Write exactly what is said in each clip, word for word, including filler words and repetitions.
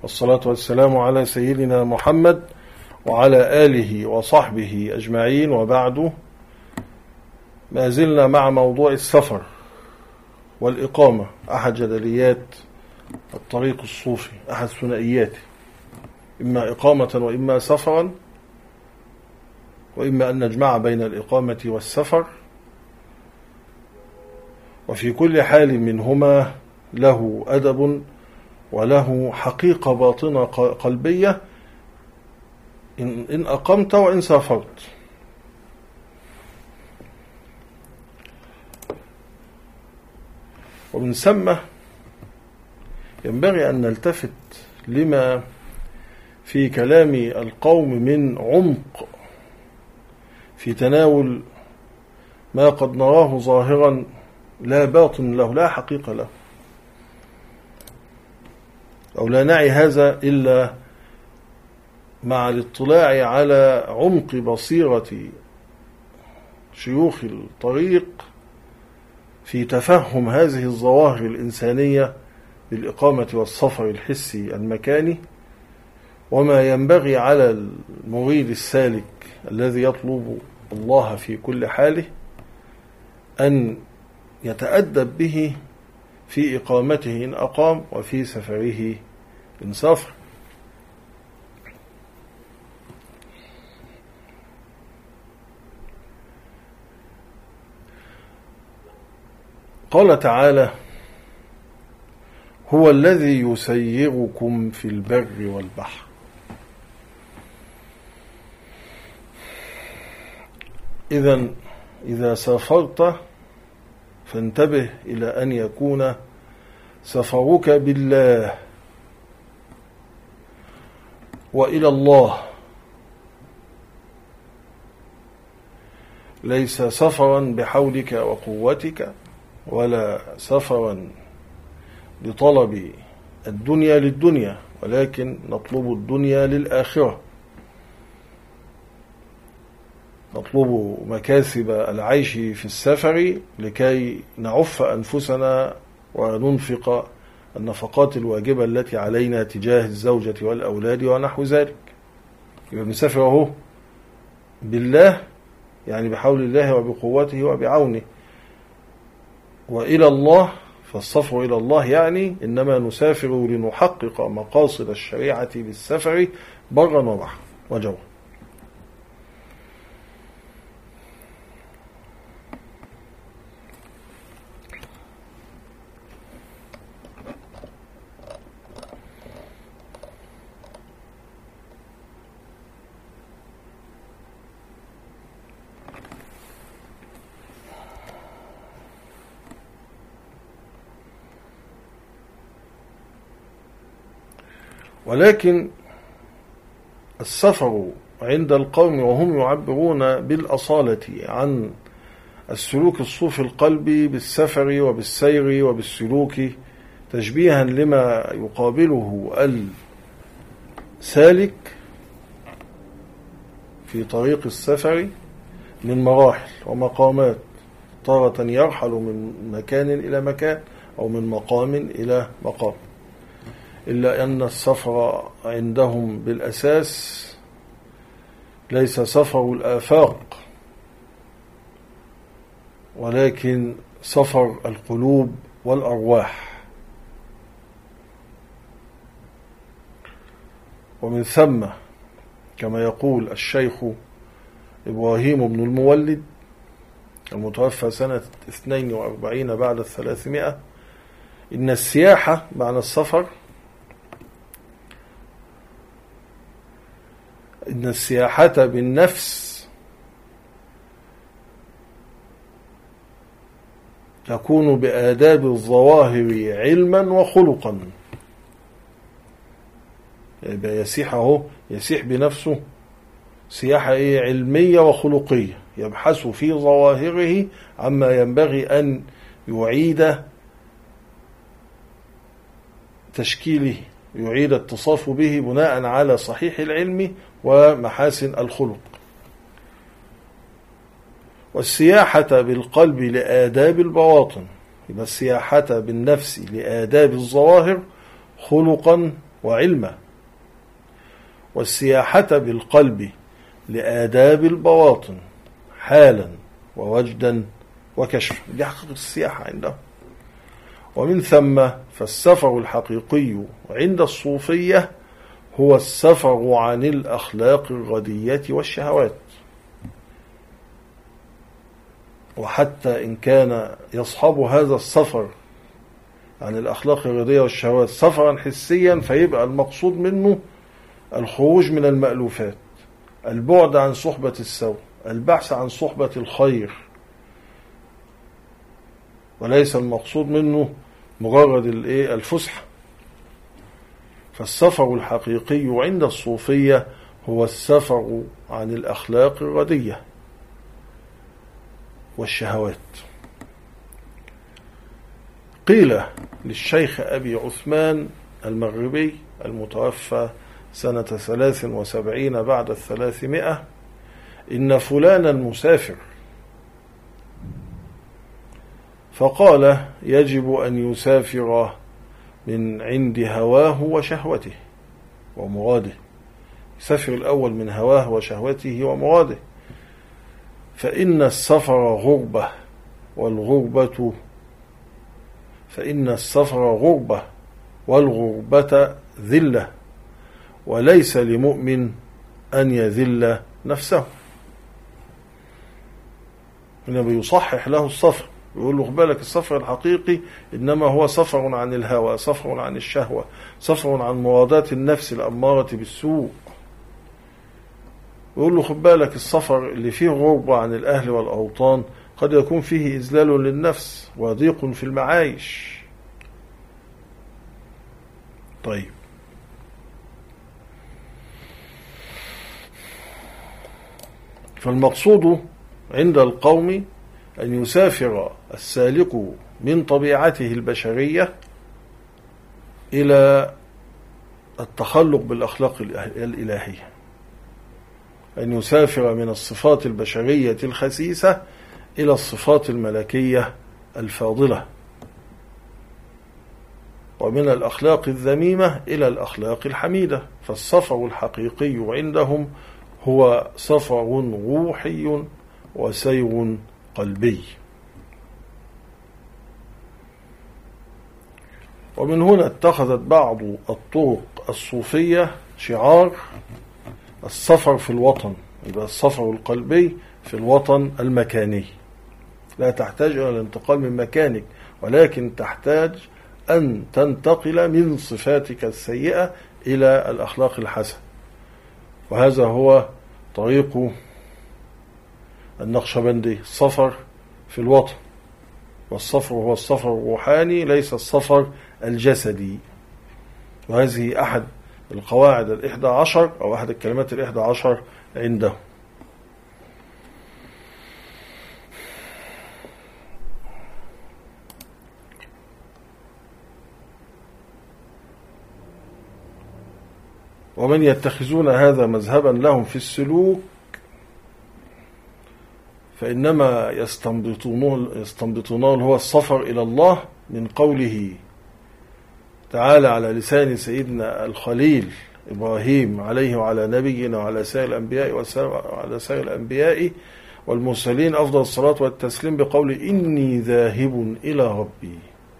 والصلاة والسلام على سيدنا محمد وعلى آله وصحبه أجمعين، وبعد. ما زلنا مع موضوع السفر والإقامة، أحد جدليات الطريق الصوفي، أحد ثنائياته، إما إقامة وإما سفرا، وإما أن نجمع بين الإقامة والسفر، وفي كل حال منهما له أدب وله حقيقة باطنة قلبية إن, إن أقمت وإن سافرت. ومن ثم ينبغي أن نلتفت لما في كلام القوم من عمق في تناول ما قد نراه ظاهرا لا باطن له، لا حقيقة له، أو لا نعي هذا إلا مع الاطلاع على عمق بصيرة شيوخ الطريق في تفهم هذه الظواهر الإنسانية بالإقامة والسفر الحسي المكاني، وما ينبغي على المريد السالك الذي يطلب الله في كل حاله أن يتأدب به في إقامته إن أقام وفي سفره إن سافر. قال تعالى: هو الذي يسيركم في البر والبحر. إذن إذا سافرت فانتبه إلى أن يكون سفرك بالله وإلى الله، ليس سفرا بحولك وقوتك، ولا سفرا لطلب الدنيا للدنيا، ولكن نطلب الدنيا للآخرة، نطلب مكاسب العيش في السفر لكي نعف أنفسنا وننفق النفقات الواجبة التي علينا تجاه الزوجة والأولاد ونحو ذلك. يبقى بنسافر اهو بالله، يعني بحول الله وبقوته وبعونه، وإلى الله، فالسفر إلى الله يعني إنما نسافر لنحقق مقاصد الشريعة بالسفر برا وبحرا وجوا. ولكن السفر عند القوم وهم يعبرون بالأصالة عن السلوك الصوفي القلبي بالسفر وبالسير وبالسلوك، تشبيها لما يقابله السالك في طريق السفر من مراحل ومقامات، تارة يرحل من مكان إلى مكان أو من مقام إلى مقام، إلا أن السفر عندهم بالأساس ليس سفر الآفاق، ولكن سفر القلوب والأرواح. ومن ثم كما يقول الشيخ إبراهيم بن المولد المتوفى سنة اثنين وأربعين بعد الثلاثمائة: إن السياحة معنى السفر إن السياحة بالنفس تكون بآداب الظواهر علما وخلقا. يبقى يسيح اهو، يسيح بنفسه سياحة إيه؟ علمية وخلقية، يبحث في ظواهره عما ينبغي أن يعيد تشكيله، يعيد اتصاف به بناء على صحيح العلم ومحاسن الخلق. والسياحة بالقلب لآداب البواطن، يبقى السياحة بالنفس لآداب الظواهر خلقا وعلما، والسياحة بالقلب لآداب البواطن حالا ووجدا وكشفا. دي حقيقة السياحة عندهم. ومن ثم فالسفر الحقيقي عند الصوفية هو السفر عن الأخلاق الردية والشهوات. وحتى إن كان يصحب هذا السفر عن الأخلاق الردية والشهوات سفرا حسيا، فيبقى المقصود منه الخروج من المألوفات، البعد عن صحبة السوء، البحث عن صحبة الخير، وليس المقصود منه مجرد الفسحة. فالسفر الحقيقي عند الصوفية هو السفر عن الأخلاق الردية والشهوات. قيل للشيخ أبي عثمان المغربي المتوفى سنة ثلاث وسبعين بعد الثلاثمائة: إن فلانا مسافر. فقال: يجب أن يسافر من عند هواه وشهوته ومراده. يسافر الأول من هواه وشهوته ومراده، فإن السفر غربة والغربة فإن السفر غربة والغربة ذلة، وليس لمؤمن أن يذل نفسه. هنا بيصحح له السفر، يقول له بالك السفر الحقيقي إنما هو سفر عن الهوى، سفر عن الشهوة، سفر عن مرادات النفس الأمارة بالسوء. يقول له خد بالك السفر اللي فيه غربة عن الأهل والأوطان قد يكون فيه إذلال للنفس وضيق في المعايش. طيب، فالمقصود عند القوم أن يسافر السالك من طبيعته البشرية إلى التخلق بالأخلاق الإلهية، أن يسافر من الصفات البشرية الخسيسة إلى الصفات الملكية الفاضلة، ومن الأخلاق الذميمة إلى الأخلاق الحميدة. فالسفر الحقيقي عندهم هو سفر روحي وسير قلبي. ومن هنا اتخذت بعض الطرق الصوفية شعار السفر في الوطن، يبقى السفر القلبي في الوطن المكاني. لا تحتاج إلى الانتقال من مكانك، ولكن تحتاج أن تنتقل من صفاتك السيئة إلى الأخلاق الحسنة. وهذا هو طريق النقشبندي، السفر في الوطن. والسفر هو السفر الروحاني ليس السفر الجسدي. وهذه أحد القواعد الإحدى عشر أو أحد الكلمات الإحدى عشر عنده. ومن يتخذون هذا مذهبا لهم في السلوك فإنما يستنبطونه يستنبطونه هو السفر إلى الله من قوله تعالى على لسان سيدنا الخليل إبراهيم عليه وعلى نبينا وعلى سائر الأنبياء وعلى سائر الأنبياء والمرسلين أفضل الصلاة والتسليم بقول إني ذاهب إلى ربي.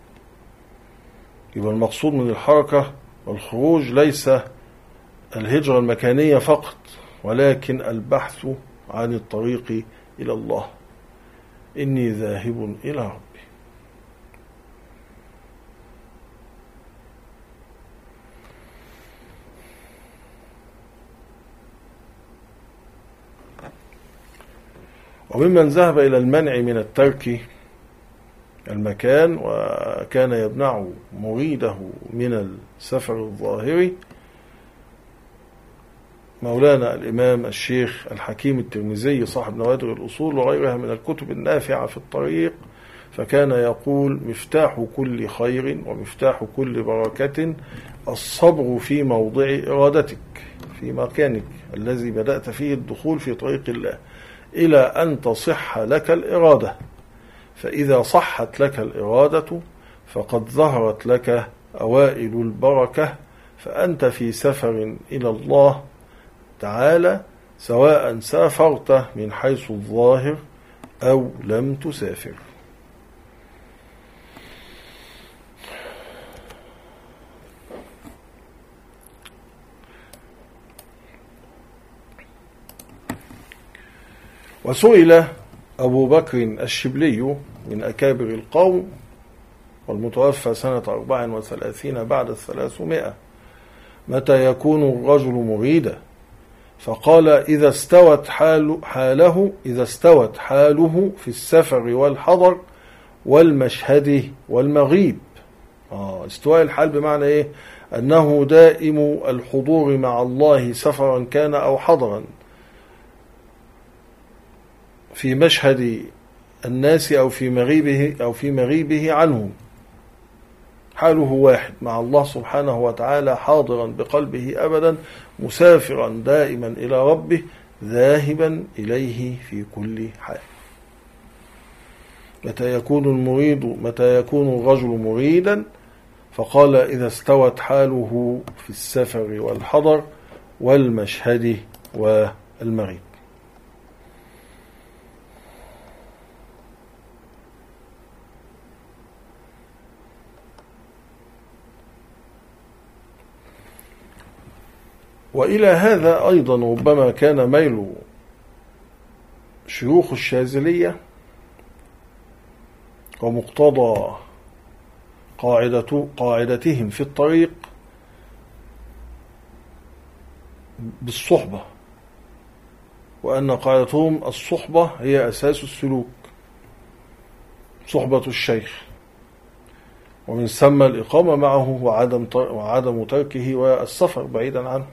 يبقى المقصود من الحركة والخروج ليس الهجرة المكانية فقط، ولكن البحث عن الطريق إلى الله. إني ذاهب إلى ربي. وممن ذهب إلى المنع من الترك المكان وكان يمنع مريده من السفر الظاهري مولانا الإمام الشيخ الحكيم الترمذي صاحب نوادر الأصول وغيرها من الكتب النافعة في الطريق، فكان يقول مفتاح كل خير ومفتاح كل بركة الصبر في موضع إرادتك، في مكانك الذي بدأت فيه الدخول في طريق الله، إلى أن تصح لك الإرادة. فإذا صحت لك الإرادة فقد ظهرت لك أوائل البركة، فأنت في سفر إلى الله تعالى، سواء سافرت من حيث الظاهر أو لم تسافر. وسئل أبو بكر الشبلي من أكابر القوم والمتوفى سنة أربع وثلاثين بعد الثلاثمائة: متى يكون الرجل مريدا؟ فقال: إذا استوت حال حاله إذا استوت حاله في السفر والحضر والمشهد والمغيب. آه استواء الحال بمعنى إيه؟ أنه دائم الحضور مع الله سفرا كان أو حضرا، في مشهد الناس أو في مغيبه أو في مغيبه عنهم، حاله واحد مع الله سبحانه وتعالى، حاضرا بقلبه أبدا، مسافرا دائما إلى ربه، ذاهبا إليه في كل حال. متى يكون المريد متى يكون الرجل مريدا؟ فقال: إذا استوت حاله في السفر والحضر والمشهد والمغيب. وإلى هذا أيضا ربما كان ميل شيوخ الشاذلية ومقتضى قاعدة قاعدتهم في الطريق بالصحبة، وأن قاعدتهم الصحبة هي أساس السلوك، صحبة الشيخ، ومن ثم الإقامة معه وعدم وعدم تركه والسفر بعيدا عنه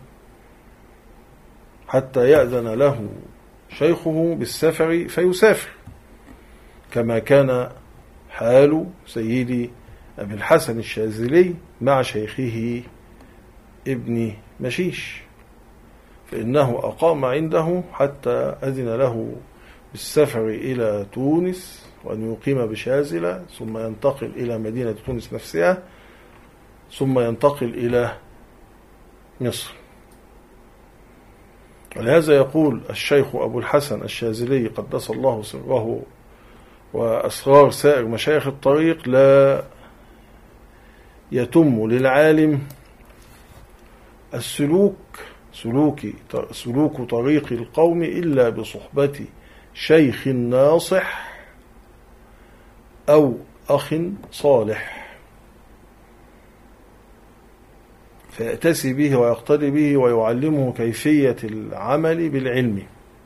حتى يأذن له شيخه بالسفر فيسافر، كما كان حال سيدي أبي الحسن الشاذلي مع شيخه ابن مشيش، فإنه أقام عنده حتى أذن له بالسفر إلى تونس وأن يقيم بشاذلة، ثم ينتقل إلى مدينة تونس نفسها، ثم ينتقل إلى مصر. ولهذا يقول الشيخ أبو الحسن الشاذلي قدس الله سره وأسرار سائر مشايخ الطريق: لا يتم للعالم السلوك سلوك سلوك طريق القوم إلا بصحبة شيخ ناصح أو أخ صالح، فيأتسي به ويقتدي به ويعلمه كيفية العمل بالعلم.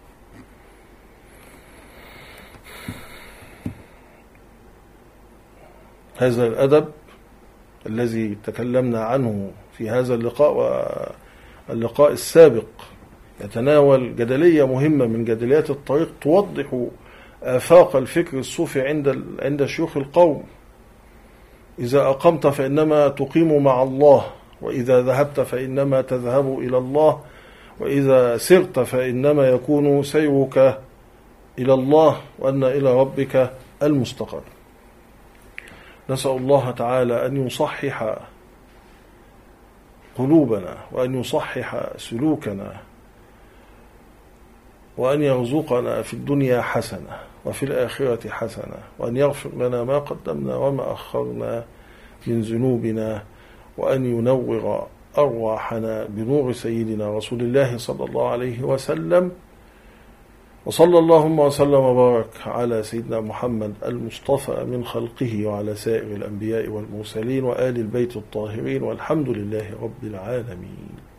هذا الأدب الذي تكلمنا عنه في هذا اللقاء واللقاء السابق يتناول جدلية مهمة من جدليات الطريق توضح آفاق الفكر الصوفي عند عند شيوخ القوم. إذا أقمت فإنما تقيم مع الله، وإذا ذهبت فإنما تذهب إلى الله، وإذا سرت فإنما يكون سيرك إلى الله، وأن إلى ربك المستقر. نسأل الله تعالى أن يصحح قلوبنا وأن يصحح سلوكنا، وأن يرزقنا في الدنيا حسنة وفي الآخرة حسنة، وأن يغفر لنا ما قدمنا وما أخرنا من ذنوبنا، وأن ينور أرواحنا بنور سيدنا رسول الله صلى الله عليه وسلم. وصلى اللهم وسلم وبارك على سيدنا محمد المصطفى من خلقه وعلى سائر الأنبياء والمرسلين وآل البيت الطاهرين، والحمد لله رب العالمين.